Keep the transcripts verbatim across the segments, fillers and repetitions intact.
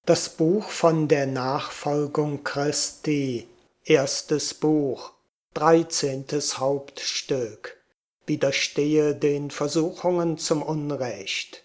Das Buch von der Nachfolgung Christi, erstes Buch, dreizehntes Hauptstück. Widerstehe den Versuchungen zum Unrecht.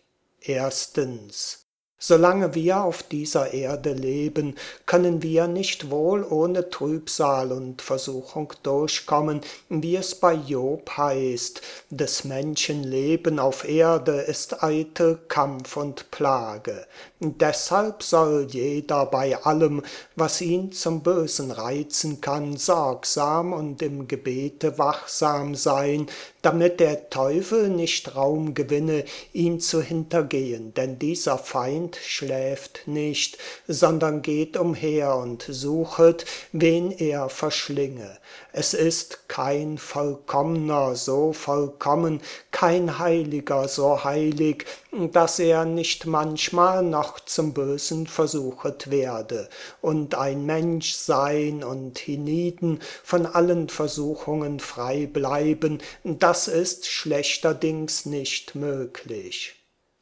Erstens. Solange wir auf dieser Erde leben, können wir nicht wohl ohne Trübsal und Versuchung durchkommen, wie es bei Job heißt: Des Menschen Leben auf Erde ist eitel Kampf und Plage. Deshalb soll jeder bei allem, was ihn zum Bösen reizen kann, sorgsam und im Gebete wachsam sein, damit der Teufel nicht Raum gewinne, ihn zu hintergehen, denn dieser Feind schläft nicht, sondern geht umher und suchet, wen er verschlinge. Es ist kein Vollkommner so vollkommen, kein Heiliger so heilig, dass er nicht manchmal noch zum Bösen versuchet werde. Und ein Mensch sein und hienieden von allen Versuchungen frei bleiben, das ist schlechterdings nicht möglich.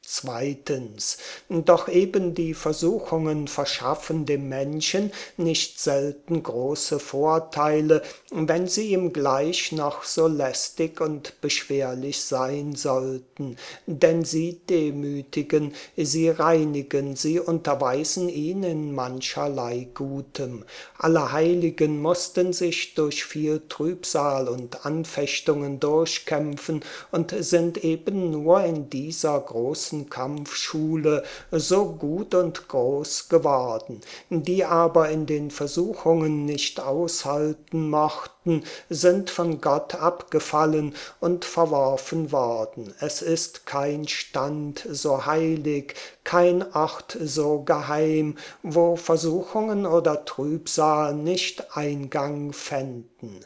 Zweitens. Doch eben die Versuchungen verschaffen dem Menschen nicht selten große Vorteile, wenn sie ihm gleich noch so lästig und beschwerlich sein sollten, denn sie demütigen, sie reinigen, sie unterweisen ihn in mancherlei Gutem. Alle Heiligen mussten sich durch viel Trübsal und Anfechtungen durchkämpfen und sind eben nur in dieser großen Kampfschule so gut und groß geworden. Die aber in den Versuchungen nicht aushalten mochten, sind von Gott abgefallen und verworfen worden. Es ist kein Stand so heilig, kein Ort so geheim, wo Versuchungen oder Trübsal nicht Eingang fänden.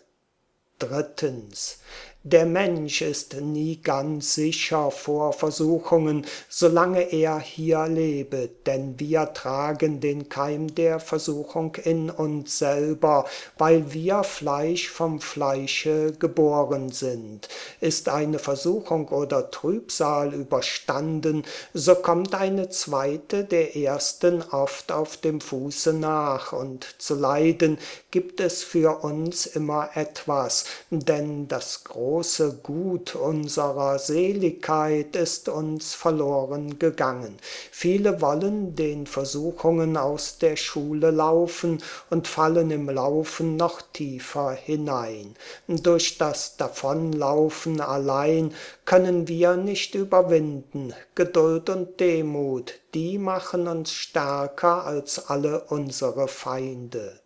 Drittens. Der Mensch ist nie ganz sicher vor Versuchungen, solange er hier lebe, denn wir tragen den Keim der Versuchung in uns selber, weil wir Fleisch vom Fleische geboren sind. Ist eine Versuchung oder Trübsal überstanden, so kommt eine zweite der ersten oft auf dem Fuße nach, und zu leiden gibt es für uns immer etwas, denn das große große Gut unserer Seligkeit ist uns verloren gegangen. Viele wollen den Versuchungen aus der Schule laufen und fallen im Laufen noch tiefer hinein. Durch das Davonlaufen allein können wir nicht überwinden. Geduld und Demut, die machen uns stärker als alle unsere Feinde.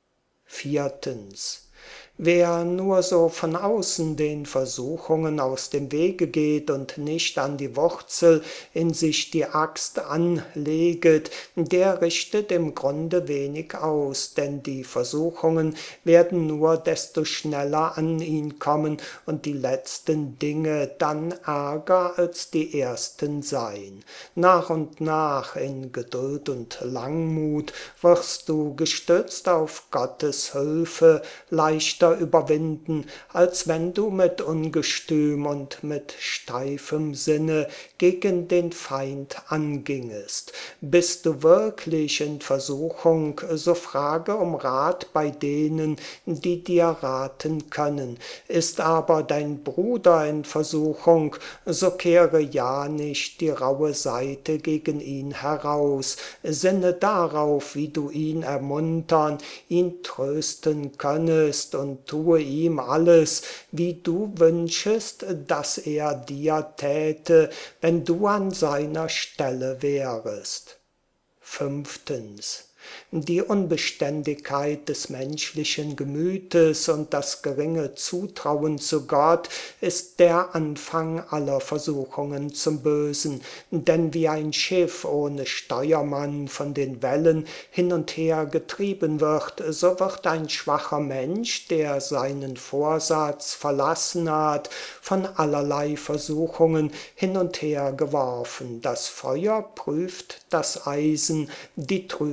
Viertens. Wer nur so von außen den Versuchungen aus dem Wege geht und nicht an die Wurzel in sich die Axt anleget, der richtet im Grunde wenig aus, denn die Versuchungen werden nur desto schneller an ihn kommen und die letzten Dinge dann ärger als die ersten sein. Nach und nach in Geduld und Langmut wirst du gestützt auf Gottes Hilfe leichter überwinden, als wenn du mit Ungestüm und mit steifem Sinne gegen den Feind angingest. Bist du wirklich in Versuchung, so frage um Rat bei denen, die dir raten können. Ist aber dein Bruder in Versuchung, so kehre ja nicht die raue Seite gegen ihn heraus. Sinne darauf, wie du ihn ermuntern, ihn trösten könnest, und tue ihm alles, wie du wünschest, dass er dir täte, wenn du an seiner Stelle wärest. Fünftens. Die Unbeständigkeit des menschlichen Gemütes und das geringe Zutrauen zu Gott ist der Anfang aller Versuchungen zum Bösen, denn wie ein Schiff ohne Steuermann von den Wellen hin und her getrieben wird, so wird ein schwacher Mensch, der seinen Vorsatz verlassen hat, von allerlei Versuchungen hin und her geworfen. Das Feuer prüft das Eisen, die Trübsal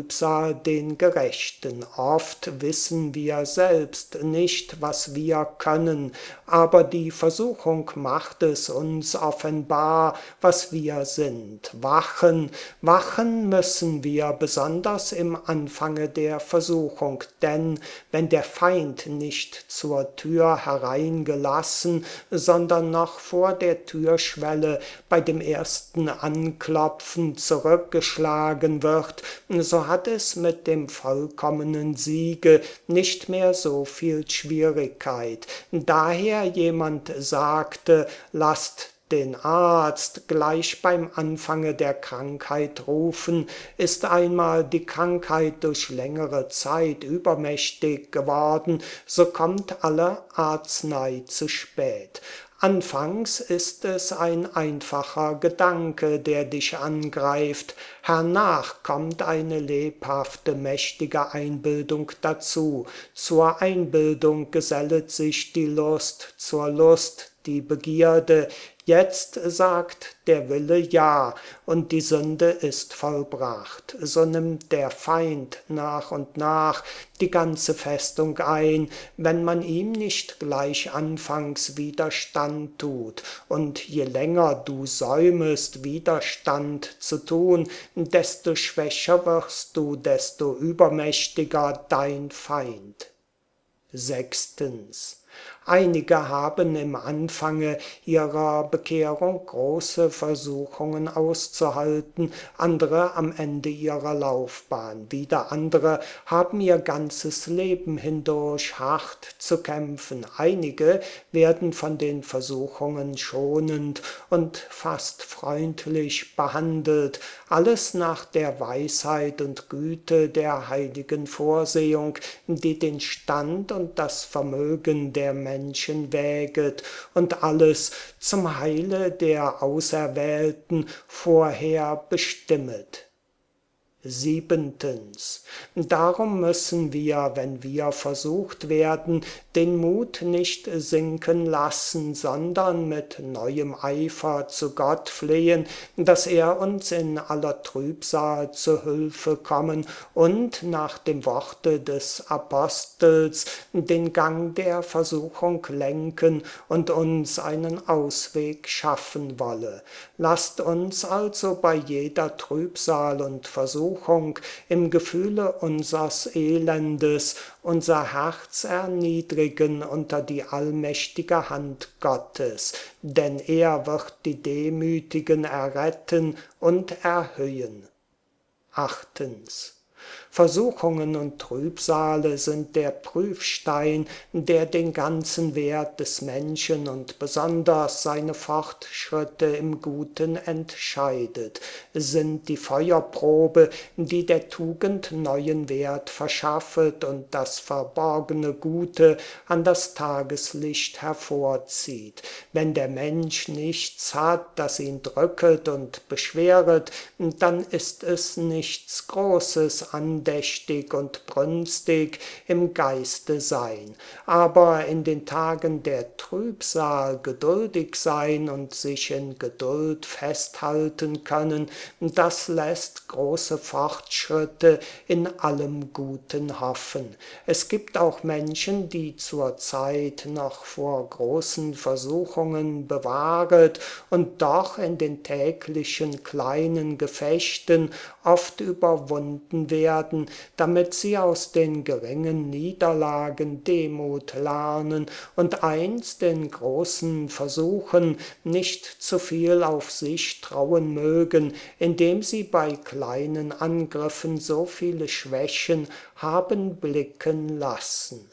Trübsal den Gerechten. Oft wissen wir selbst nicht, was wir können, aber die Versuchung macht es uns offenbar, was wir sind. Wachen, wachen müssen wir, besonders im Anfange der Versuchung, denn wenn der Feind nicht zur Tür hereingelassen, sondern noch vor der Türschwelle bei dem ersten Anklopfen zurückgeschlagen wird, so hat es mit dem vollkommenen Siege nicht mehr so viel Schwierigkeit. Daher jemand sagte, lasst den Arzt gleich beim Anfange der Krankheit rufen, ist einmal die Krankheit durch längere Zeit übermächtig geworden, so kommt alle Arznei zu spät. Anfangs ist es ein einfacher Gedanke, der dich angreift, hernach kommt eine lebhafte, mächtige Einbildung dazu. Zur Einbildung gesellet sich die Lust, zur Lust die Begierde. Jetzt sagt der Wille Ja, und die Sünde ist vollbracht. So nimmt der Feind nach und nach die ganze Festung ein, wenn man ihm nicht gleich anfangs Widerstand tut. Und je länger du säumest, Widerstand zu tun, desto schwächer wirst du, desto übermächtiger dein Feind. Sechstens. Einige haben im Anfange ihrer Bekehrung große Versuchungen auszuhalten, andere am Ende ihrer Laufbahn. Wieder andere haben ihr ganzes Leben hindurch hart zu kämpfen. Einige werden von den Versuchungen schonend und fast freundlich behandelt, alles nach der Weisheit und Güte der heiligen Vorsehung, die den Stand und das Vermögen der Menschen wäget und alles zum Heile der Auserwählten vorher bestimmet. Siebentens. Darum müssen wir, wenn wir versucht werden, den Mut nicht sinken lassen, sondern mit neuem Eifer zu Gott flehen, dass er uns in aller Trübsal zu Hilfe kommen und nach dem Worte des Apostels den Gang der Versuchung lenken und uns einen Ausweg schaffen wolle. Lasst uns also bei jeder Trübsal und Versuchung im Gefühle unsers Elendes unser Herz erniedrigen unter die allmächtige Hand Gottes, denn er wird die Demütigen erretten und erhöhen. Achtens. Versuchungen und Trübsale sind der Prüfstein, der den ganzen Wert des Menschen und besonders seine Fortschritte im Guten entscheidet, sind die Feuerprobe, die der Tugend neuen Wert verschaffet und das verborgene Gute an das Tageslicht hervorzieht. Wenn der Mensch nichts hat, das ihn drücket und beschweret, dann ist es nichts Großes, andächtig und brünstig im Geiste sein, aber in den Tagen der Trübsal geduldig sein und sich in Geduld festhalten können, das lässt große Fortschritte in allem Guten hoffen. Es gibt auch Menschen, die zur Zeit noch vor großen Versuchungen bewahret und doch in den täglichen kleinen Gefechten oft überwunden werden, damit sie aus den geringen Niederlagen Demut lernen und einst in großen Versuchen nicht zu viel auf sich trauen mögen, indem sie bei kleinen Angriffen so viele Schwächen haben blicken lassen.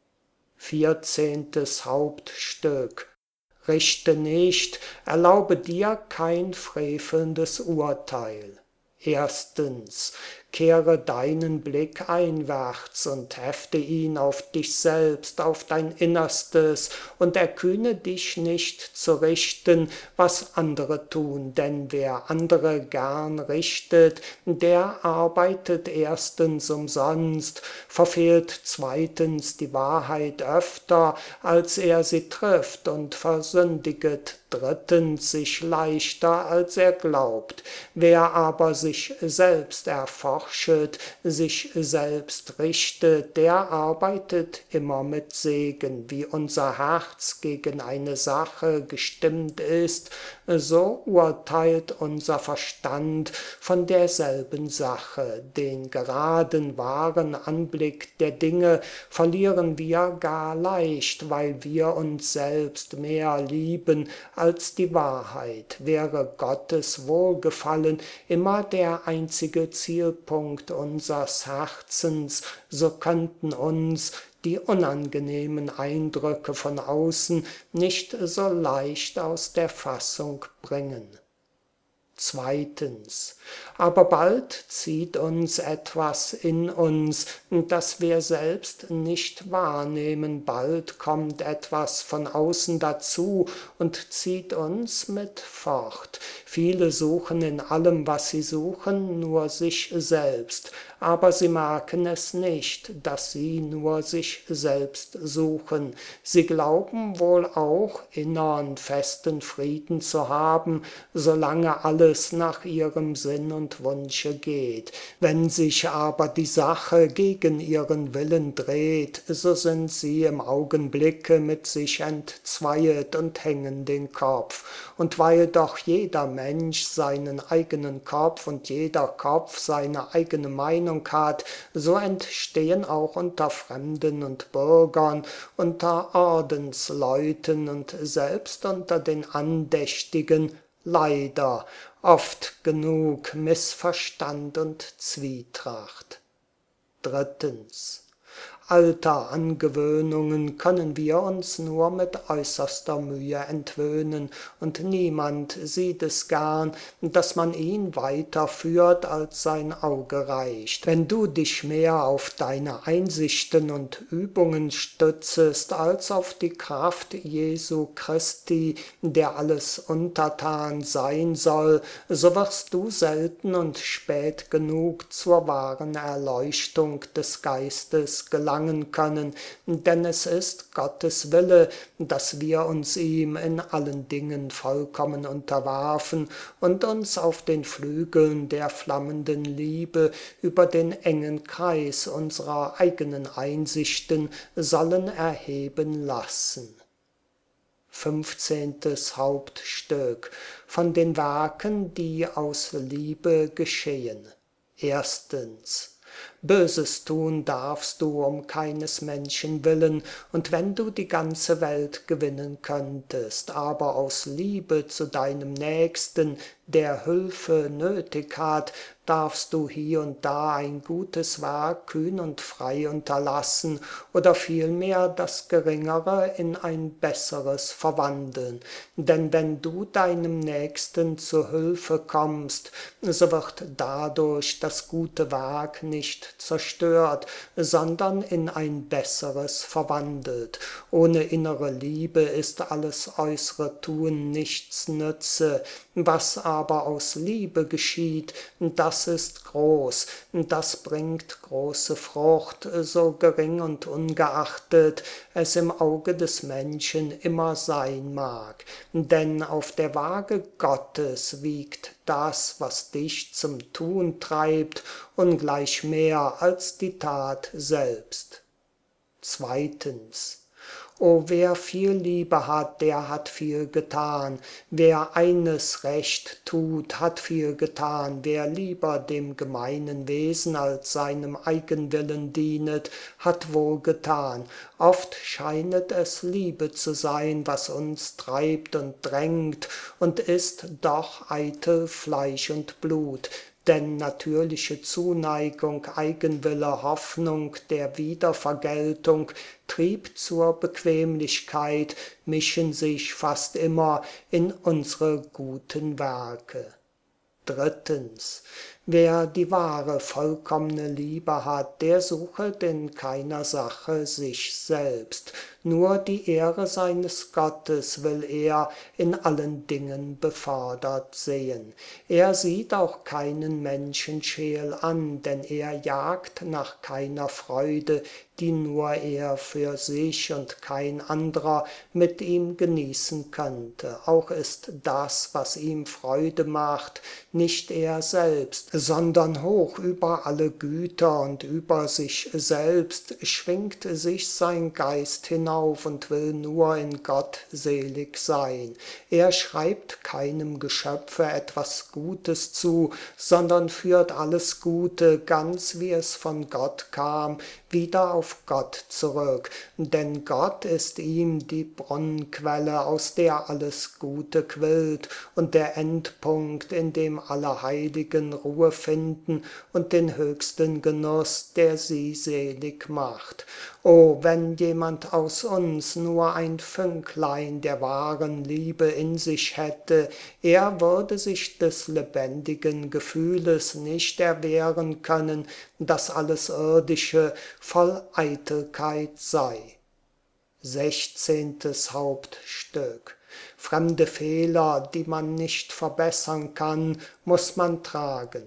Vierzehntes Hauptstück. Richte nicht, erlaube dir kein frevelndes Urteil. Erstens, kehre deinen Blick einwärts und hefte ihn auf dich selbst, auf dein Innerstes und erkühne dich nicht zu richten, was andere tun, denn wer andere gern richtet, der arbeitet erstens umsonst, verfehlt zweitens die Wahrheit öfter, als er sie trifft und versündiget drittens sich leichter, als er glaubt. Wer aber sich selbst erforscht, forschet, sich selbst richtet, der arbeitet immer mit Segen. Wie unser Herz gegen eine Sache gestimmt ist, so urteilt unser Verstand von derselben Sache. Den geraden, wahren Anblick der Dinge verlieren wir gar leicht, weil wir uns selbst mehr lieben als die Wahrheit. Wäre Gottes Wohlgefallen immer der einzige Zielpunkt unseres Herzens, so könnten uns die unangenehmen Eindrücke von außen nicht so leicht aus der Fassung bringen. Zweitens, aber bald zieht uns etwas in uns, das wir selbst nicht wahrnehmen. Bald kommt etwas von außen dazu und zieht uns mit fort. Viele suchen in allem, was sie suchen, nur sich selbst, aber sie merken es nicht, dass sie nur sich selbst suchen. Sie glauben wohl auch, innern festen Frieden zu haben, solange alles nach ihrem Sinn und Wunsche geht. Wenn sich aber die Sache gegen ihren Willen dreht, so sind sie im Augenblicke mit sich entzweiet und hängen den Kopf. Und weil doch jeder Mensch seinen eigenen Kopf und jeder Kopf seine eigene Meinung hat, so entstehen auch unter Fremden und Bürgern, unter Ordensleuten und selbst unter den Andächtigen leider oft genug Missverstand und Zwietracht. Drittens. Alter Angewöhnungen können wir uns nur mit äußerster Mühe entwöhnen, und niemand sieht es gern, dass man ihn weiterführt, als sein Auge reicht. Wenn du dich mehr auf deine Einsichten und Übungen stützest, als auf die Kraft Jesu Christi, der alles untertan sein soll, so wirst du selten und spät genug zur wahren Erleuchtung des Geistes gelangen können, denn es ist Gottes Wille, dass wir uns ihm in allen Dingen vollkommen unterwerfen und uns auf den Flügeln der flammenden Liebe über den engen Kreis unserer eigenen Einsichten sollen erheben lassen. Fünfzehntes Hauptstück von den Werken, die aus Liebe geschehen. Erstens. Böses tun darfst du um keines Menschen willen, und wenn du die ganze Welt gewinnen könntest, aber aus Liebe zu deinem Nächsten, der Hilfe nötig hat, darfst du hie und da ein gutes Werk kühn und frei unterlassen oder vielmehr das Geringere in ein Besseres verwandeln. Denn wenn du deinem Nächsten zu Hilfe kommst, so wird dadurch das gute Werk nicht zerstört, sondern in ein Besseres verwandelt. Ohne innere Liebe ist alles äußere Tun nichts nütze. Was aber aus Liebe geschieht, das ist groß, das bringt große Frucht, so gering und ungeachtet es im Auge des Menschen immer sein mag. Denn auf der Waage Gottes wiegt das, was dich zum Tun treibt, ungleich mehr als die Tat selbst. Zweitens. O wer viel Liebe hat, der hat viel getan. Wer eines recht tut, hat viel getan. Wer lieber dem gemeinen Wesen als seinem Eigenwillen dienet, hat wohl getan. Oft scheinet es Liebe zu sein, was uns treibt und drängt, und ist doch eitel Fleisch und Blut. Denn natürliche Zuneigung, Eigenwille, Hoffnung der Wiedervergeltung, Trieb zur Bequemlichkeit mischen sich fast immer in unsere guten Werke. Drittens. Wer die wahre, vollkommene Liebe hat, der suchet in keiner Sache sich selbst. nur die Ehre seines Gottes will er in allen Dingen befördert sehen. Er sieht auch keinen Menschen scheel an, denn er jagt nach keiner Freude, die nur er für sich und kein anderer mit ihm genießen könnte. Auch ist das, was ihm Freude macht, nicht er selbst, sondern hoch über alle Güter und über sich selbst schwingt sich sein Geist hinauf und will nur in Gott selig sein. Er schreibt keinem Geschöpfe etwas Gutes zu, sondern führt alles Gute, ganz wie es von Gott kam, wieder auf Gott zurück, denn Gott ist ihm die Brunnenquelle, aus der alles Gute quillt und der Endpunkt, in dem alle Heiligen Ruhe finden und den höchsten Genuss, der sie selig macht. O, wenn jemand aus uns nur ein Fünklein der wahren Liebe in sich hätte, er würde sich des lebendigen Gefühles nicht erwehren können, dass alles Irdische voll Eitelkeit sei. Sechzehntes Hauptstück. Fremde Fehler, die man nicht verbessern kann, muss man tragen.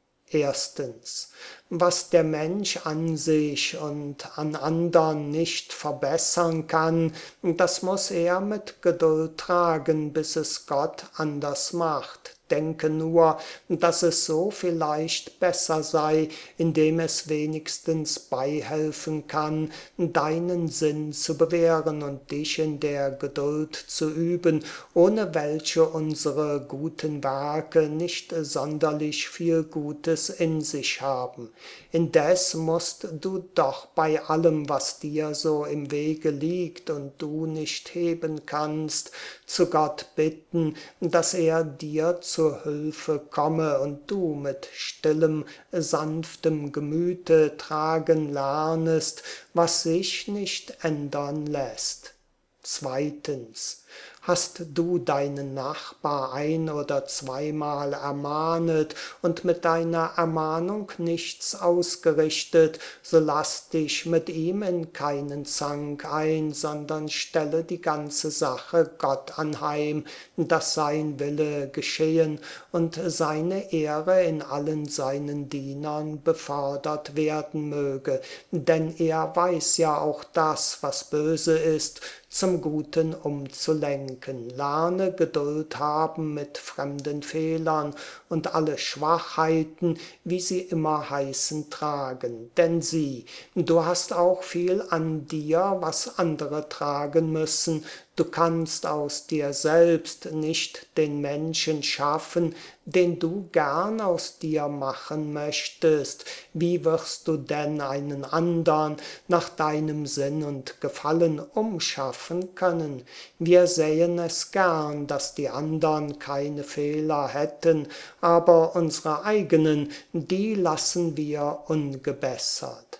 Erstens, was der Mensch an sich und an andern nicht verbessern kann, das muss er mit Geduld tragen, bis es Gott anders macht. Denke nur, dass es so vielleicht besser sei, indem es wenigstens beihelfen kann, deinen Sinn zu bewähren und dich in der Geduld zu üben, ohne welche unsere guten Werke nicht sonderlich viel Gutes in sich haben. Indes musst du doch bei allem, was dir so im Wege liegt und du nicht heben kannst, zu Gott bitten, dass er dir zur Hilfe komme und du mit stillem, sanftem Gemüte tragen lernest, was sich nicht ändern lässt. Zweitens, hast du deinen Nachbar ein- oder zweimal ermahnet und mit deiner Ermahnung nichts ausgerichtet, so lass dich mit ihm in keinen Zank ein, sondern stelle die ganze Sache Gott anheim, dass sein Wille geschehen und seine Ehre in allen seinen Dienern befördert werden möge, denn er weiß ja auch das, was böse ist, zum Guten umzulenken. Lerne Geduld haben mit fremden Fehlern und alle Schwachheiten, wie sie immer heißen, tragen. Denn sieh, du hast auch viel an dir, was andere tragen müssen. Du kannst aus dir selbst nicht den Menschen schaffen, den du gern aus dir machen möchtest. Wie wirst du denn einen andern nach deinem Sinn und Gefallen umschaffen können? Wir sähen es gern, dass die andern keine Fehler hätten, aber unsere eigenen, die lassen wir ungebessert.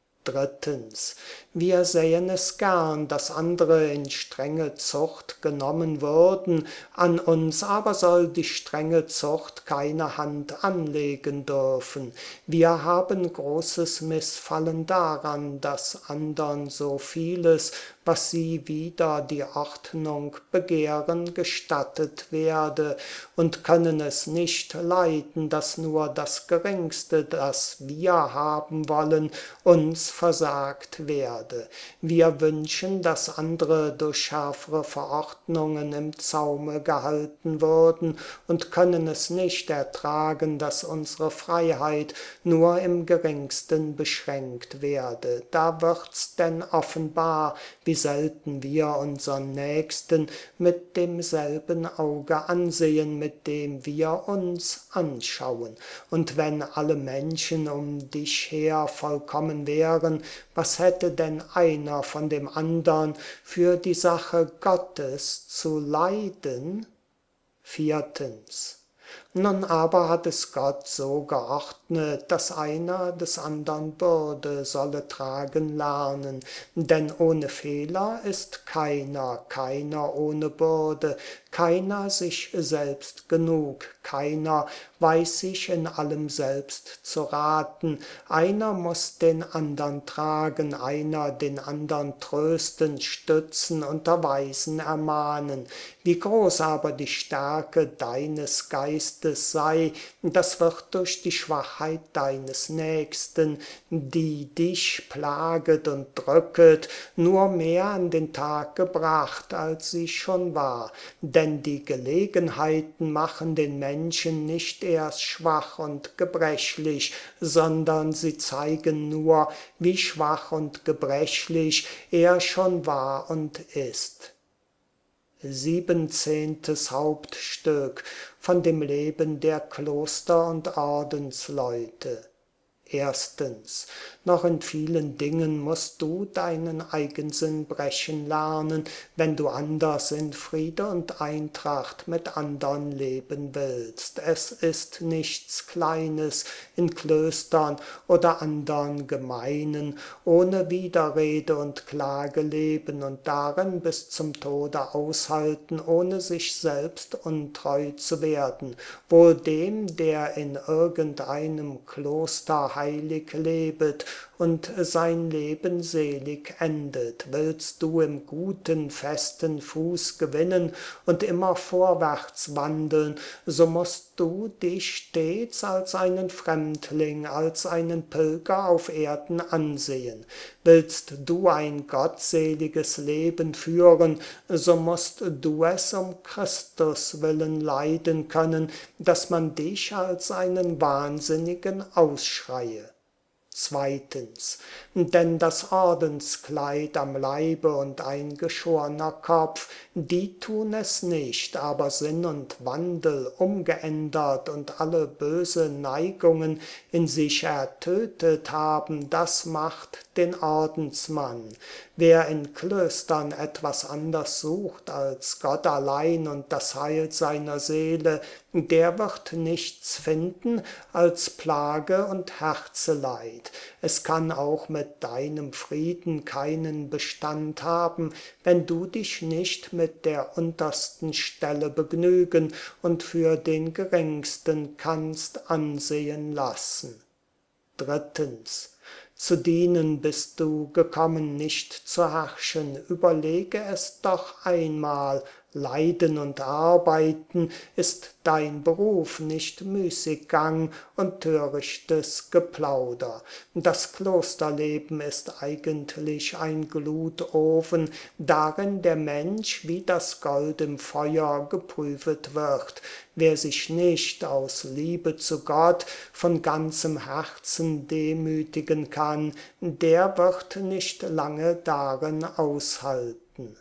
Drittens, wir sähen es gern, dass andere in strenge Zucht genommen würden, an uns aber soll die strenge Zucht keine Hand anlegen dürfen. Wir haben großes Missfallen daran, dass andern so vieles, was sie wider die Ordnung begehren, gestattet werde, und können es nicht leiden, dass nur das Geringste, das wir haben wollen, uns versagt werde. Wir wünschen, dass andere durch schärfere Verordnungen im Zaume gehalten würden und können es nicht ertragen, dass unsere Freiheit nur im geringsten beschränkt werde. Da wird's denn offenbar, wie selten wir unseren Nächsten mit demselben Auge ansehen, mit dem wir uns anschauen. Und wenn alle Menschen um dich her vollkommen wären, was hätte denn einer von dem andern für die Sache Gottes zu leiden? Viertens. Nun aber hat es Gott so geordnet, dass einer des andern Bürde solle tragen lernen, denn ohne Fehler ist keiner, keiner ohne Bürde, keiner sich selbst genug, keiner weiß sich in allem selbst zu raten, einer muss den andern tragen, einer den andern trösten, stützen, unterweisen, ermahnen. Wie groß aber die Stärke deines Geistes sei, das wird durch die Schwachheit deines Nächsten, die dich plaget und drücket, nur mehr an den Tag gebracht, als sie schon war. Denn die Gelegenheiten machen den Menschen nicht erst schwach und gebrechlich, sondern sie zeigen nur, wie schwach und gebrechlich er schon war und ist. Siebenzehntes Hauptstück von dem Leben der Kloster- und Ordensleute. Erstens, noch in vielen Dingen musst du deinen Eigensinn brechen lernen, wenn du anders in Friede und Eintracht mit andern leben willst. Es ist nichts Kleines, in Klöstern oder andern Gemeinen ohne Widerrede und Klage leben und darin bis zum Tode aushalten, ohne sich selbst untreu zu werden. Wohl dem, der in irgendeinem Kloster heilig lebet und sein Leben selig endet. Willst du im guten, festen Fuß gewinnen und immer vorwärts wandeln, so musst du dich stets als einen Fremdling, als einen Pilger auf Erden ansehen. Willst du ein gottseliges Leben führen, so musst du es um Christus willen leiden können, dass man dich als einen Wahnsinnigen ausschreie. Zweitens, denn das Ordenskleid am Leibe und ein geschorner Kopf, die tun es nicht, aber Sinn und Wandel umgeändert und alle böse Neigungen in sich ertötet haben, das macht den Ordensmann. Wer in Klöstern etwas anders sucht als Gott allein und das Heil seiner Seele, der wird nichts finden als Plage und Herzeleid. Es kann auch mit deinem Frieden keinen Bestand haben, wenn du dich nicht mit der untersten Stelle begnügen und für den Geringsten kannst ansehen lassen. Drittens. Zu dienen bist du gekommen, nicht zu herrschen. Überlege es doch einmal. Leiden und Arbeiten ist dein Beruf, nicht Müßiggang und törichtes Geplauder. Das Klosterleben ist eigentlich ein Glutofen, darin der Mensch wie das Gold im Feuer geprüft wird. Wer sich nicht aus Liebe zu Gott von ganzem Herzen demütigen kann, der wird nicht lange darin aushalten.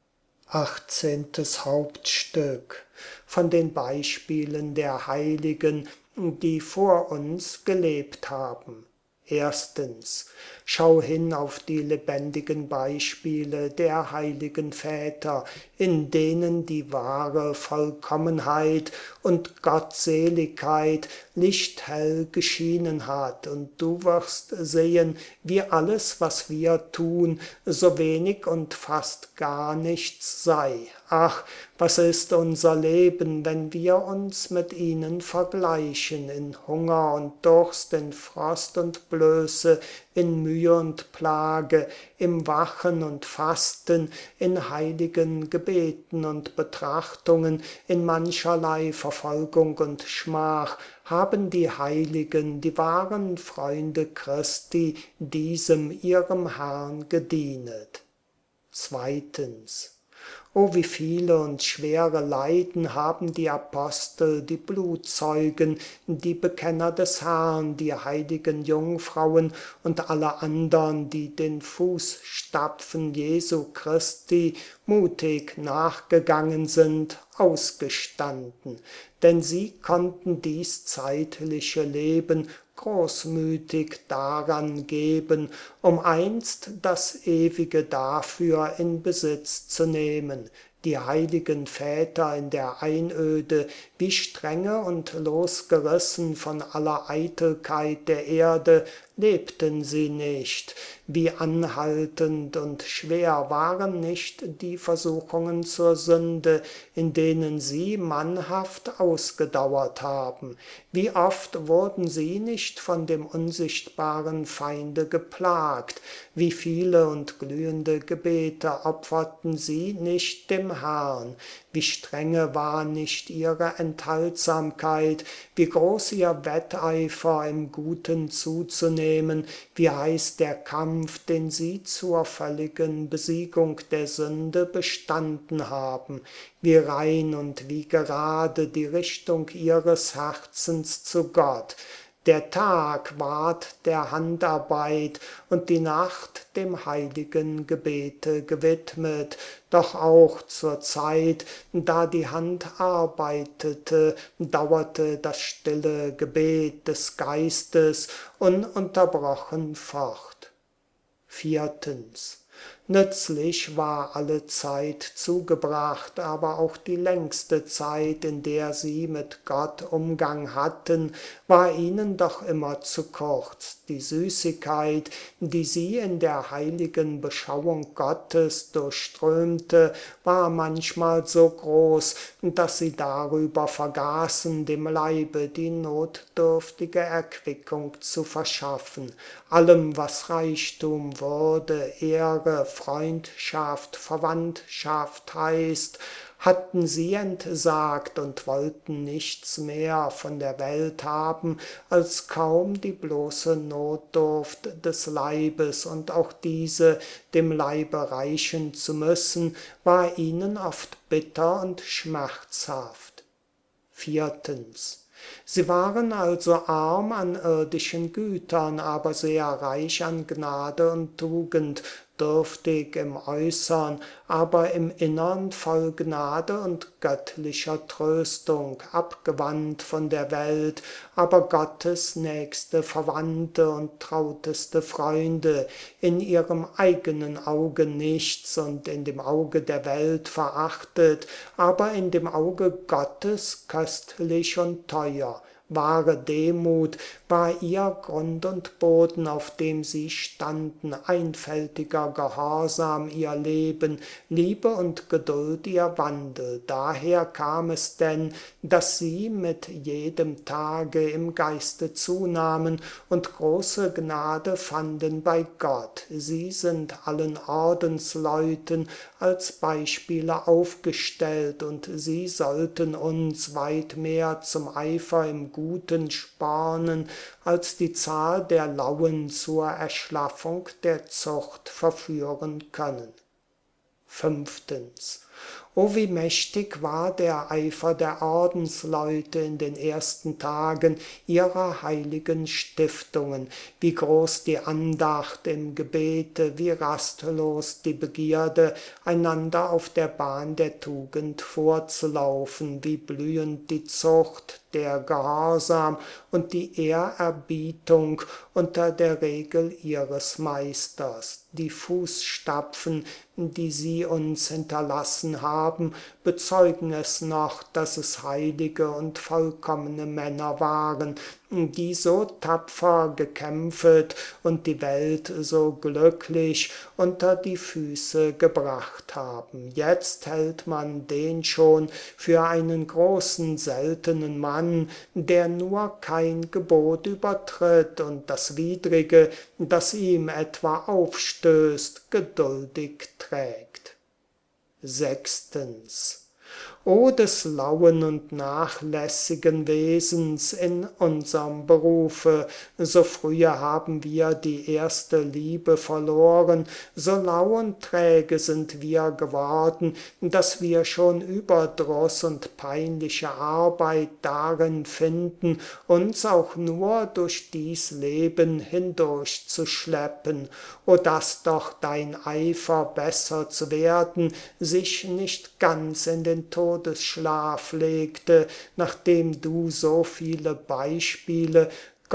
Achtzehntes Hauptstück von den Beispielen der Heiligen, die vor uns gelebt haben. Erstens, schau hin auf die lebendigen Beispiele der heiligen Väter, in denen die wahre Vollkommenheit und Gottseligkeit lichthell geschienen hat, und du wirst sehen, wie alles, was wir tun, so wenig und fast gar nichts sei. Ach, was ist unser Leben, wenn wir uns mit ihnen vergleichen, in Hunger und Durst, in Frost und Blöße, in Mühe und Plage, im Wachen und Fasten, in heiligen Gebeten und Betrachtungen, in mancherlei Verfolgung und Schmach, haben die Heiligen, die wahren Freunde Christi, diesem ihrem Herrn gedienet. Zweitens. O wie viele und schwere Leiden haben die Apostel, die Blutzeugen, die Bekenner des Herrn, die heiligen Jungfrauen und alle andern, die den Fußstapfen Jesu Christi mutig nachgegangen sind, ausgestanden. Denn sie konnten dies zeitliche Leben großmütig daran geben, um einst das Ewige dafür in Besitz zu nehmen. die heiligen Väter in der Einöde, wie strenge und losgerissen von aller Eitelkeit der Erde, lebten sie nicht, wie anhaltend und schwer waren nicht die Versuchungen zur Sünde, in denen sie mannhaft ausgedauert haben, wie oft wurden sie nicht von dem unsichtbaren Feinde geplagt, wie viele und glühende Gebete opferten sie nicht dem Herrn, wie strenge war nicht ihre Enthaltsamkeit, wie groß ihr Wetteifer im Guten zuzunehmen, wie heiß der Kampf, den sie zur völligen Besiegung der Sünde bestanden haben, wie rein und wie gerade die Richtung ihres Herzens zu Gott. Der Tag ward der Handarbeit und die Nacht dem heiligen Gebete gewidmet, doch auch zur Zeit, da die Hand arbeitete, dauerte das stille Gebet des Geistes ununterbrochen fort. Viertens. Nützlich war alle Zeit zugebracht, aber auch die längste Zeit, in der sie mit Gott Umgang hatten, war ihnen doch immer zu kurz. Die Süßigkeit, die sie in der heiligen Beschauung Gottes durchströmte, war manchmal so groß, dass sie darüber vergaßen, dem Leibe die notdürftige Erquickung zu verschaffen. Allem, was Reichtum, Würde, Ehre, Freundschaft, Verwandtschaft heißt, hatten sie entsagt und wollten nichts mehr von der Welt haben, als kaum die bloße Notdurft des Leibes, und auch diese dem Leibe reichen zu müssen, war ihnen oft bitter und schmerzhaft. Viertens. Sie waren also arm an irdischen Gütern, aber sehr reich an Gnade und Tugend, dürftig im Äußern, aber im Innern voll Gnade und göttlicher Tröstung, abgewandt von der Welt, aber Gottes nächste Verwandte und trauteste Freunde, in ihrem eigenen Auge nichts und in dem Auge der Welt verachtet, aber in dem Auge Gottes köstlich und teuer. Wahre Demut war ihr Grund und Boden, auf dem sie standen, einfältiger Gehorsam ihr Leben, Liebe und Geduld ihr Wandel. Daher kam es denn, dass sie mit jedem Tage im Geiste zunahmen und große Gnade fanden bei Gott. Sie sind allen Ordensleuten als Beispiele aufgestellt, und sie sollten uns weit mehr zum Eifer im Guten spornen, als die Zahl der Lauen zur Erschlaffung der Zucht verführen können. Fünftens. O wie mächtig war der Eifer der Ordensleute in den ersten Tagen ihrer heiligen Stiftungen, wie groß die Andacht im Gebete, wie rastlos die Begierde, einander auf der Bahn der Tugend vorzulaufen, wie blühend die Zucht, der Gehorsam und die Ehrerbietung unter der Regel ihres Meisters. Die Fußstapfen, die sie uns hinterlassen haben, bezeugen es noch, dass es heilige und vollkommene Männer waren, die so tapfer gekämpft und die Welt so glücklich unter die Füße gebracht haben. Jetzt hält man den schon für einen großen, seltenen Mann, der nur kein Gebot übertritt und das Widrige, das ihm etwa aufstößt, geduldig trägt. Sechstens. O des lauen und nachlässigen Wesens in unserem Berufe, so frühe haben wir die erste Liebe verloren, so lau und träge sind wir geworden, dass wir schon Überdruss und peinliche Arbeit darin finden, uns auch nur durch dies Leben hindurchzuschleppen, o dass doch dein Eifer, besser zu werden, sich nicht ganz in den Todesschlaf legte, nachdem du so viele Beispiele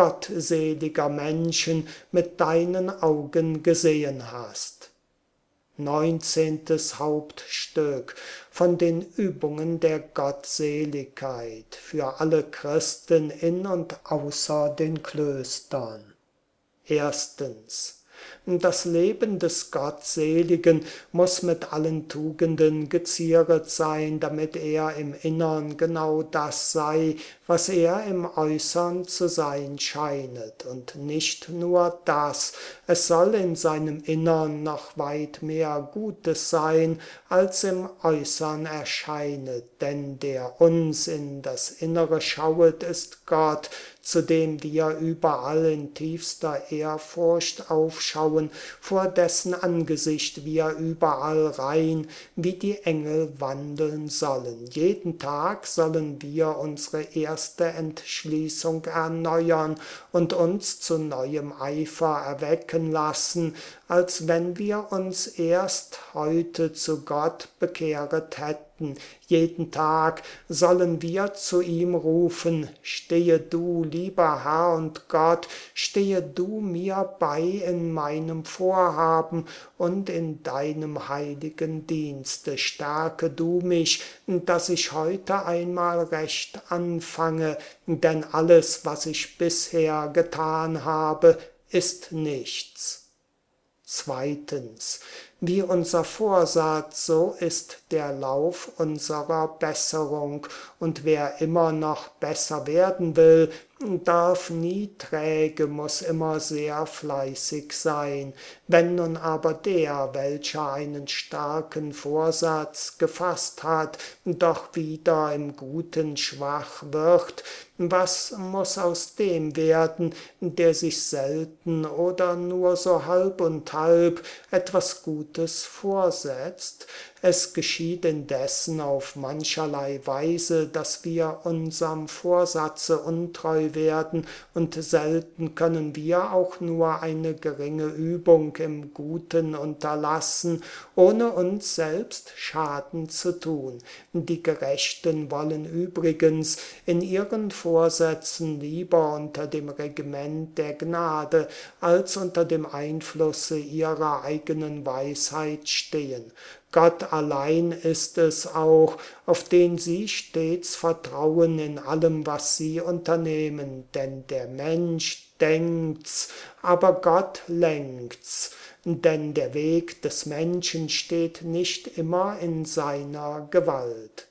gottseliger Menschen mit deinen Augen gesehen hast. neunzehntes Hauptstück von den Übungen der Gottseligkeit für alle Christen in und außer den Klöstern. Erstens. Das Leben des Gottseligen muss mit allen Tugenden gezieret sein, damit er im Innern genau das sei, was er im Äußern zu sein scheinet. Und nicht nur das, es soll in seinem Innern noch weit mehr Gutes sein, als im Äußern erscheinet. Denn der uns in das Innere schauet, ist Gott, zu dem wir überall in tiefster Ehrfurcht aufschauen, vor dessen Angesicht wir überall rein wie die Engel wandeln sollen. Jeden Tag sollen wir unsere erste Entschließung erneuern und uns zu neuem Eifer erwecken lassen, als wenn wir uns erst heute zu Gott bekehret hätten. Jeden Tag sollen wir zu ihm rufen: Stehe du, lieber Herr und Gott, stehe du mir bei in meinem Vorhaben und in deinem heiligen Dienste. Stärke du mich, dass ich heute einmal recht anfange, denn alles, was ich bisher getan habe, ist nichts. Zweitens. Wie unser Vorsatz, so ist der Lauf unserer Besserung. Und wer immer noch besser werden will, darf nie träge, muss immer sehr fleißig sein. Wenn nun aber der, welcher einen starken Vorsatz gefasst hat, doch wieder im Guten schwach wird, was muss aus dem werden, der sich selten oder nur so halb und halb etwas Gutes vorsetzt? Es geschieht indessen auf mancherlei Weise, dass wir unserem Vorsatze untreu werden, und selten können wir auch nur eine geringe Übung im Guten unterlassen, ohne uns selbst Schaden zu tun. Die Gerechten wollen übrigens in ihren Vorsätzen lieber unter dem Regiment der Gnade als unter dem Einflusse ihrer eigenen Weisheit stehen. Gott allein ist es auch, auf den sie stets vertrauen in allem, was sie unternehmen, denn der Mensch denkt's, aber Gott lenkt's, denn der Weg des Menschen steht nicht immer in seiner Gewalt.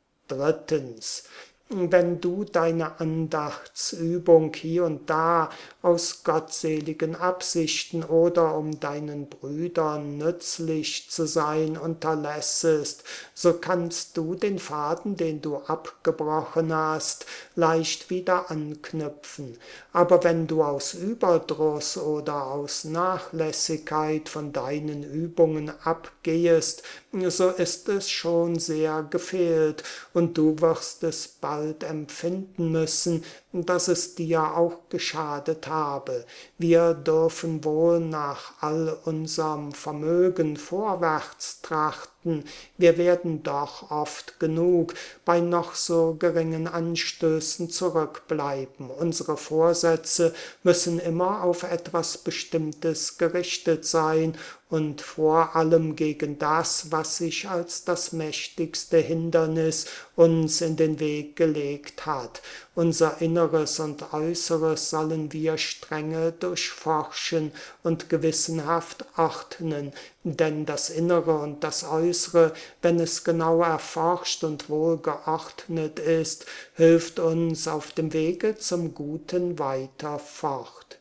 Drittens. Wenn du deine Andachtsübung hier und da aus gottseligen Absichten oder um deinen Brüdern nützlich zu sein unterlässest, so kannst du den Faden, den du abgebrochen hast, leicht wieder anknüpfen. Aber wenn du aus Überdruss oder aus Nachlässigkeit von deinen Übungen abgehest, so ist es schon sehr gefehlt, und du wirst es bald empfinden müssen, dass es dir auch geschadet habe. Wir dürfen wohl nach all unserem Vermögen vorwärts trachten, wir werden doch oft genug bei noch so geringen Anstößen zurückbleiben. Unsere Vorsätze müssen immer auf etwas Bestimmtes gerichtet sein und vor allem gegen das, was sich als das mächtigste Hindernis uns in den Weg gelegt hat. Unser Inneres und Äußeres sollen wir strenge durchforschen und gewissenhaft ordnen, denn das Innere und das Äußere, wenn es genau erforscht und wohl geordnet ist, hilft uns auf dem Wege zum Guten weiter fort.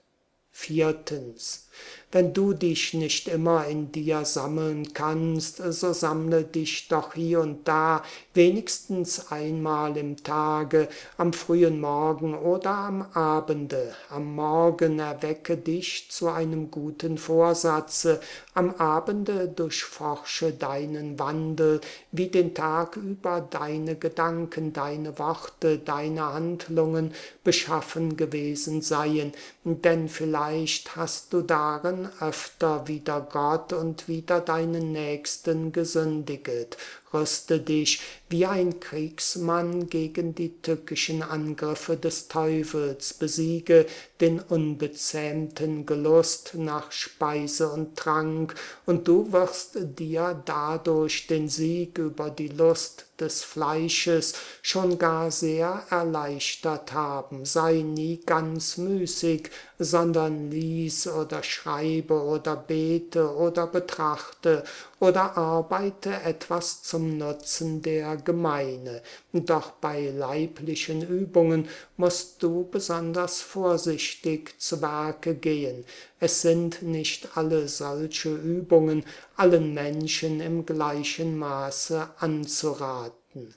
Viertens. Wenn du dich nicht immer in dir sammeln kannst, so sammle dich doch hier und da, wenigstens einmal im Tage, am frühen Morgen oder am Abende. Am Morgen erwecke dich zu einem guten Vorsatze, am Abende durchforsche deinen Wandel, wie den Tag über deine Gedanken, deine Worte, deine Handlungen beschaffen gewesen seien, denn vielleicht hast du darin öfter wider Gott und wider deinen Nächsten gesündiget. rüste dich wie ein Kriegsmann gegen die tückischen Angriffe des Teufels, besiege den unbezähmten Gelust nach Speise und Trank, und du wirst dir dadurch den Sieg über die Lust des Fleisches schon gar sehr erleichtert haben. Sei nie ganz müßig, sondern lies oder schreibe oder bete oder betrachte oder arbeite etwas zum Nutzen der Gemeine. Doch bei leiblichen Übungen musst du besonders vorsichtig zu Werke gehen. Es sind nicht alle solche Übungen allen Menschen im gleichen Maße anzuraten.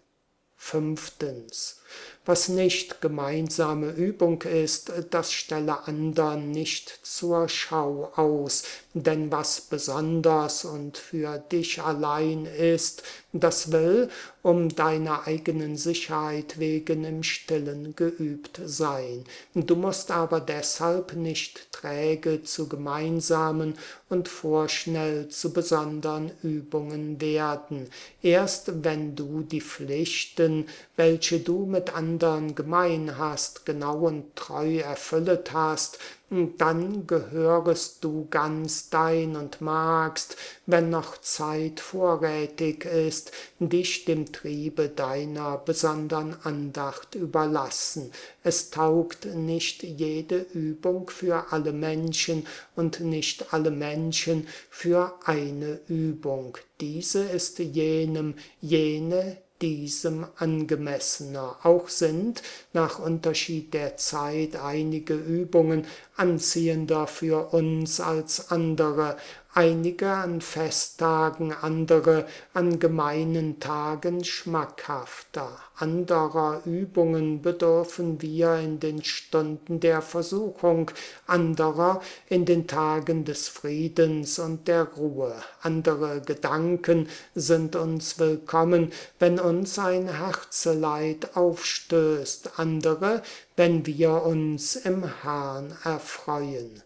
Fünftens. Was nicht gemeinsame Übung ist, das stelle andern nicht zur Schau aus, denn was besonders und für dich allein ist, das will um deiner eigenen Sicherheit wegen im Stillen geübt sein. Du musst aber deshalb nicht träge zu gemeinsamen und vorschnell zu besonderen Übungen werden. Erst wenn du die Pflichten, welche du mit anderen gemein hast, genau und treu erfüllet hast, dann gehörest du ganz dein und magst, wenn noch Zeit vorrätig ist, dich dem Triebe deiner besonderen Andacht überlassen. Es taugt nicht jede Übung für alle Menschen und nicht alle Menschen für eine Übung. Diese ist jenem, jene diesem angemessener. Auch sind nach Unterschied der Zeit einige Übungen anziehender für uns als andere, einige an Festtagen, andere an gemeinen Tagen schmackhafter. Anderer Übungen bedürfen wir in den Stunden der Versuchung, anderer in den Tagen des Friedens und der Ruhe. Andere Gedanken sind uns willkommen, wenn uns ein Herzeleid aufstößt, andere, wenn wir uns im Herrn erfreuen.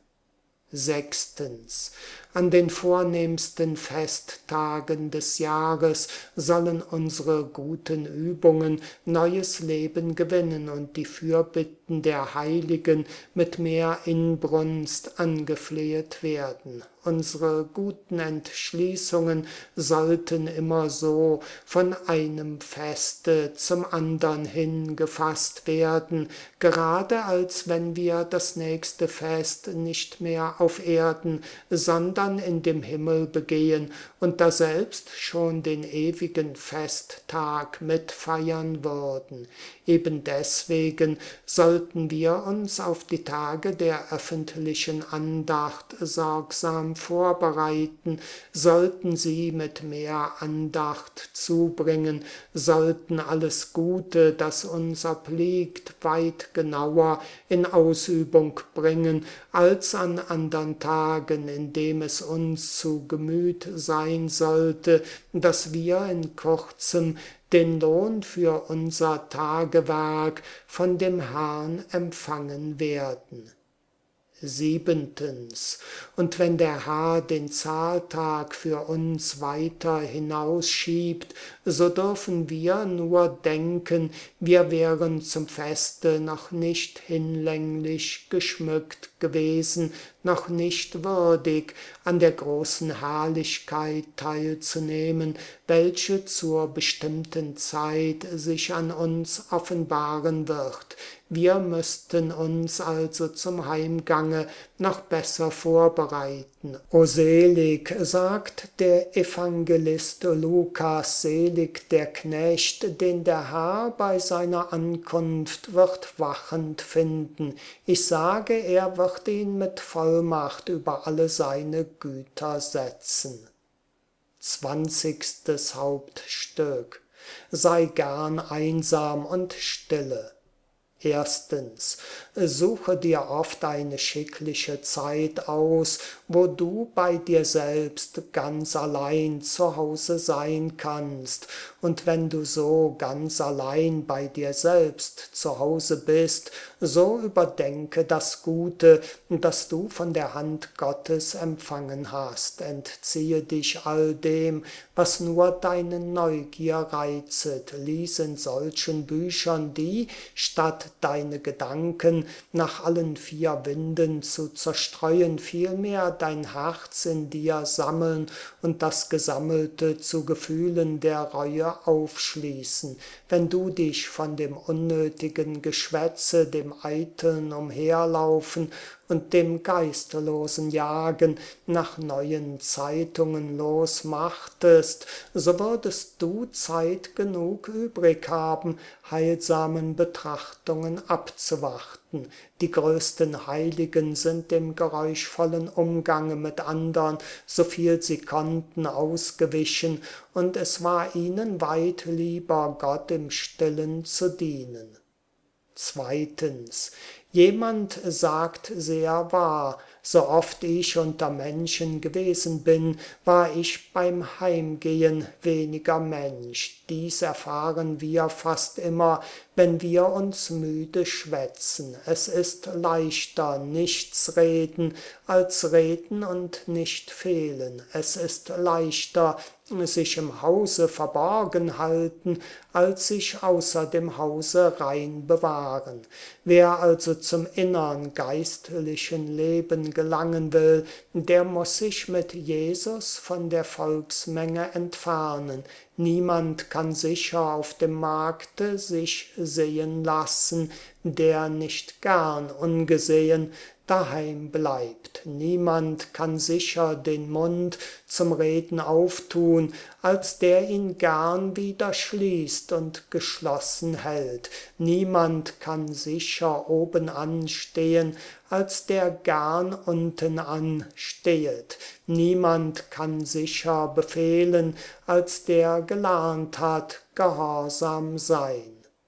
Sechstens. An den vornehmsten Festtagen des Jahres sollen unsere guten Übungen neues Leben gewinnen und die Fürbitten der Heiligen mit mehr Inbrunst angeflehet werden. Unsere guten Entschließungen sollten immer so von einem Feste zum andern hin gefasst werden, gerade als wenn wir das nächste Fest nicht mehr auf Erden, sondern in dem Himmel begehen und daselbst schon den ewigen Festtag mitfeiern würden. Eben deswegen sollten wir uns auf die Tage der öffentlichen Andacht sorgsam vorbereiten, sollten sie mit mehr Andacht zubringen, sollten alles Gute, das uns obliegt, weit genauer in Ausübung bringen, als an andern Tagen, indem es uns zu Gemüt sein sollte, dass wir in kurzem den Lohn für unser Tagewerk von dem Herrn empfangen werden. Siebentens. Und wenn der Herr den Zahltag für uns weiter hinausschiebt, so dürfen wir nur denken, wir wären zum Feste noch nicht hinlänglich geschmückt gewesen, noch nicht würdig, an der großen Herrlichkeit teilzunehmen, welche zur bestimmten Zeit sich an uns offenbaren wird. Wir müssten uns also zum Heimgange noch besser vorbereiten. O selig, sagt der Evangelist Lukas, selig der Knecht, den der Herr bei seiner Ankunft wird wachend finden. Ich sage, er wird ihn mit Vollmacht über alle seine Güter setzen. Zwanzigstes Hauptstück. Sei gern einsam und stille. Erstens, suche dir oft eine schickliche Zeit aus, wo du bei dir selbst ganz allein zu Hause sein kannst, Und wenn du so ganz allein bei dir selbst zu Hause bist, so überdenke das Gute, das du von der Hand Gottes empfangen hast. Entziehe dich all dem, was nur deine Neugier reizet. Lies in solchen Büchern, die, statt deine Gedanken nach allen vier Winden zu zerstreuen, vielmehr dein Herz in dir sammeln und das Gesammelte zu Gefühlen der Reue aufschließen. Wenn du dich von dem unnötigen Geschwätze, dem eiteln Umherlaufen und dem geistlosen Jagen nach neuen Zeitungen losmachtest, so würdest du Zeit genug übrig haben, heilsamen Betrachtungen abzuwarten. Die größten Heiligen sind dem geräuschvollen Umgange mit andern, so viel sie konnten, ausgewichen, und es war ihnen weit lieber, Gott im Stillen zu dienen. Zweitens, jemand sagt sehr wahr, so oft ich unter Menschen gewesen bin, war ich beim Heimgehen weniger Mensch. Dies erfahren wir fast immer, wenn wir uns müde schwätzen. Es ist leichter, nichts reden, als reden und nicht fehlen. Es ist leichter, sich im Hause verborgen halten, als sich außer dem Hause rein bewahren. Wer also zum innern geistlichen Leben gelangen will, der muss sich mit Jesus von der Volksmenge entfernen. Niemand kann sicher auf dem Markte sich sehen lassen, der nicht gern ungesehen daheim bleibt. Niemand kann sicher den Mund zum Reden auftun, als der ihn gern wieder schließt und geschlossen hält. Niemand kann sicher obenan stehen, als der gern untenan stehet. Niemand kann sicher befehlen, als der gelernt hat, gehorsam sein.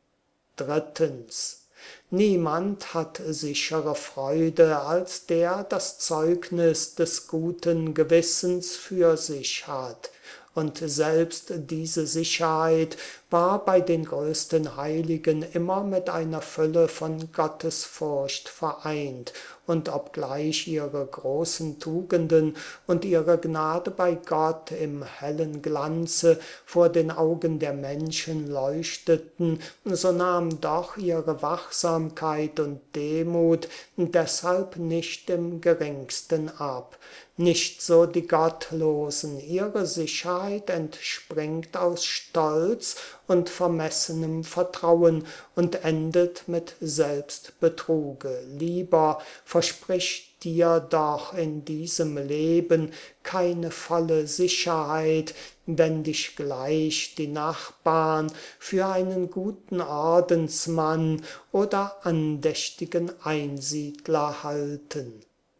Drittens. Niemand hat sichere Freude, als der das Zeugnis des guten Gewissens für sich hat. Und selbst diese Sicherheit war bei den größten Heiligen immer mit einer Fülle von Gottesfurcht vereint, und obgleich ihre großen Tugenden und ihre Gnade bei Gott im hellen Glanze vor den Augen der Menschen leuchteten, so nahm doch ihre Wachsamkeit und Demut deshalb nicht im geringsten ab. Nicht so die Gottlosen, ihre Sicherheit entspringt aus Stolz und vermessenem Vertrauen und endet mit Selbstbetruge. Lieber versprich dir doch in diesem Leben keine volle Sicherheit, wenn dich gleich die Nachbarn für einen guten Ordensmann oder andächtigen Einsiedler halten.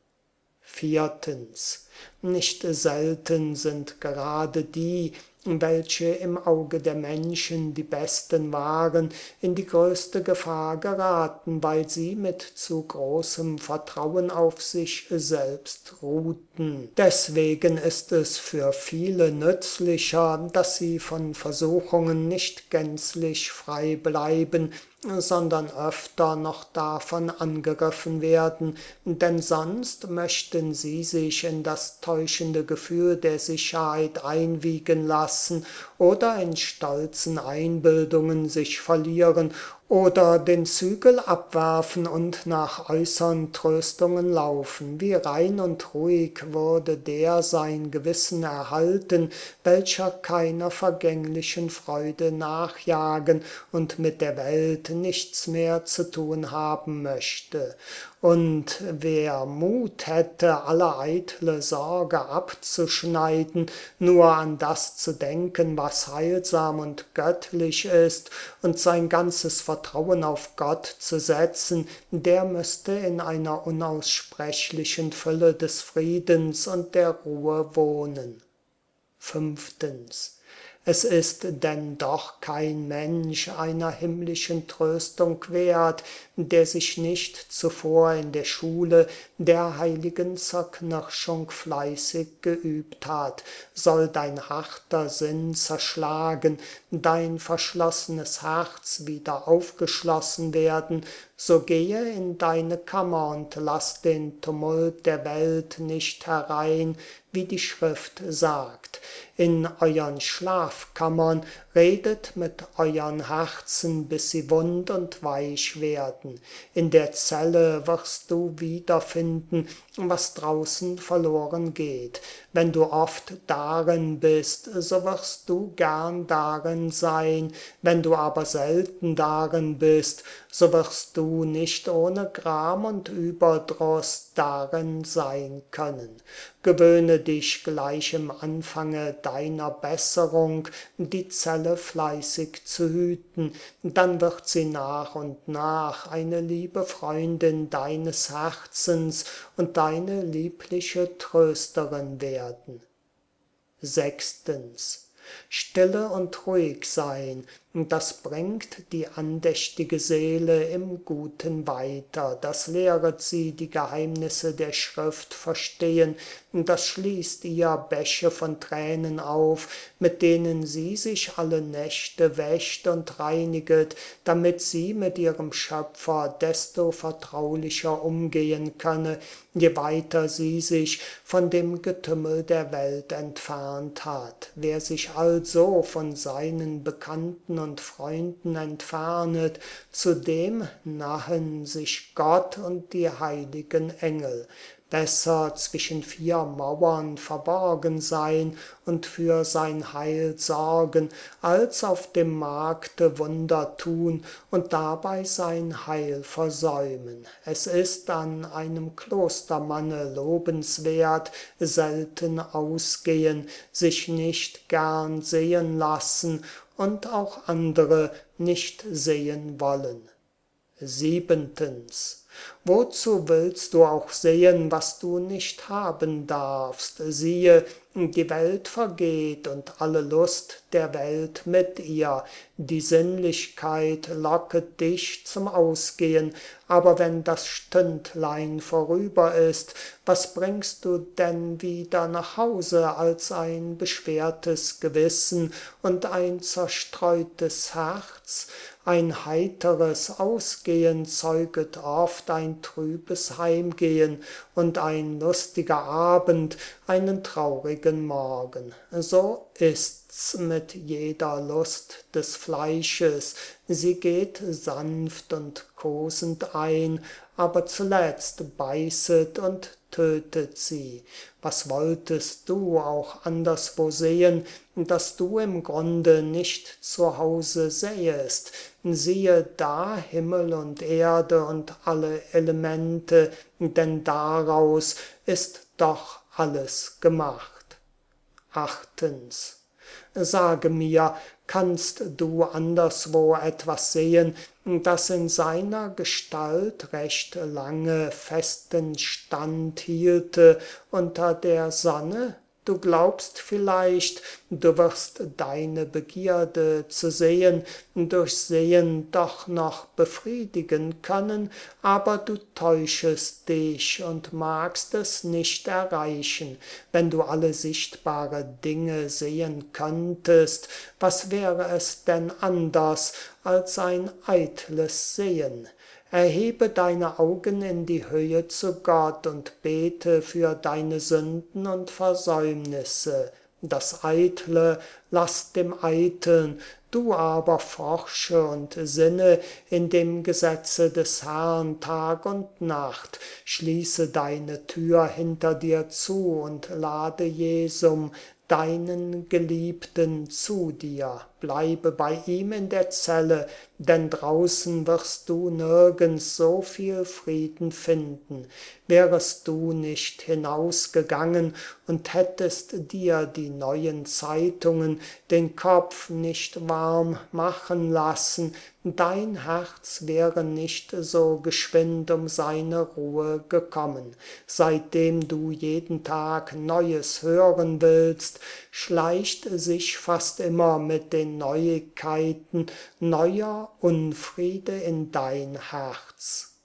Viertens. Nicht selten sind gerade die, welche im Auge der Menschen die Besten waren, in die größte Gefahr geraten, weil sie mit zu großem Vertrauen auf sich selbst ruhten. Deswegen ist es für viele nützlicher, dass sie von Versuchungen nicht gänzlich frei bleiben, sondern öfter noch davon angegriffen werden, denn sonst möchten sie sich in das täuschende Gefühl der Sicherheit einwiegen lassen oder in stolzen Einbildungen sich verlieren oder den Zügel abwerfen und nach äußeren Tröstungen laufen. Wie rein und ruhig würde der sein Gewissen erhalten, welcher keiner vergänglichen Freude nachjagen und mit der Welt nichts mehr zu tun haben möchte. Und wer Mut hätte, alle eitle Sorge abzuschneiden, nur an das zu denken, was heilsam und göttlich ist, und sein ganzes Vertrauen auf Gott zu setzen, der müsste in einer unaussprechlichen Fülle des Friedens und der Ruhe wohnen. Fünftens. Es ist denn doch kein Mensch einer himmlischen Tröstung wert, der sich nicht zuvor in der Schule der heiligen Zerknirschung fleißig geübt hat. Soll dein harter Sinn zerschlagen, dein verschlossenes Herz wieder aufgeschlossen werden, so gehe in deine Kammer und lass den Tumult der Welt nicht herein, wie die Schrift sagt. In euren Schlafkammern redet mit euren Herzen, bis sie wund und weich werden. In der Zelle wirst du wiederfinden, was draußen verloren geht. Wenn du oft darin bist, so wirst du gern darin sein. Wenn du aber selten darin bist, so wirst du nicht ohne Gram und Überdruss darin sein können. Gewöhne dich gleich im Anfange deiner Besserung, die Zelle fleißig zu hüten, dann wird sie nach und nach eine liebe Freundin deines Herzens und deine liebliche Trösterin werden. Sechstens. Stille und ruhig sein, das bringt die andächtige Seele im Guten weiter, das lehret sie die Geheimnisse der Schrift verstehen, das schließt ihr Bäche von Tränen auf, mit denen sie sich alle Nächte wäscht und reiniget, damit sie mit ihrem Schöpfer desto vertraulicher umgehen könne, je weiter sie sich von dem Getümmel der Welt entfernt hat. Wer sich also von seinen Bekannten und Freunden entfernet, zu dem nahen sich Gott und die heiligen Engel. Besser zwischen vier Mauern verborgen sein und für sein Heil sorgen, als auf dem Markte Wunder tun und dabei sein Heil versäumen. Es ist an einem Klostermanne lobenswert, selten ausgehen, sich nicht gern sehen lassen und auch andere nicht sehen wollen. Siebentens. Wozu willst du auch sehen, was du nicht haben darfst? Siehe, die Welt vergeht und alle Lust der Welt mit ihr. Die Sinnlichkeit locket dich zum Ausgehen, aber wenn das Stündlein vorüber ist, was bringst du denn wieder nach Hause als ein beschwertes Gewissen und ein zerstreutes Herz? Ein heiteres Ausgehen zeuget oft ein trübes Heimgehen und ein lustiger Abend einen traurigen Morgen. So ist's mit jeder Lust des Fleisches, sie geht sanft und kosend ein, aber zuletzt beißet und tötet sie. Was wolltest du auch anderswo sehen, dass du im Grunde nicht zu Hause sähest? Siehe da Himmel und Erde und alle Elemente, denn daraus ist doch alles gemacht. Achtens. Sage mir, kannst du anderswo etwas sehen, das in seiner Gestalt recht lange festen Stand hielte unter der Sonne? Du glaubst vielleicht, du wirst deine Begierde zu sehen durch Sehen doch noch befriedigen können, aber du täuschest dich und magst es nicht erreichen. Wenn du alle sichtbare Dinge sehen könntest, was wäre es denn anders als ein eitles Sehen? Erhebe deine Augen in die Höhe zu Gott und bete für deine Sünden und Versäumnisse. Das Eitle lass dem Eiteln, du aber forsche und sinne in dem Gesetze des Herrn Tag und Nacht. Schließe deine Tür hinter dir zu und lade Jesum, deinen Geliebten, zu dir. Bleibe bei ihm in der Zelle, denn draußen wirst du nirgends so viel Frieden finden. Wärest du nicht hinausgegangen und hättest dir die neuen Zeitungen den Kopf nicht warm machen lassen, dein Herz wäre nicht so geschwind um seine Ruhe gekommen. Seitdem du jeden Tag Neues hören willst, schleicht sich fast immer mit den Neuigkeiten neuer Unfriede in dein Herz.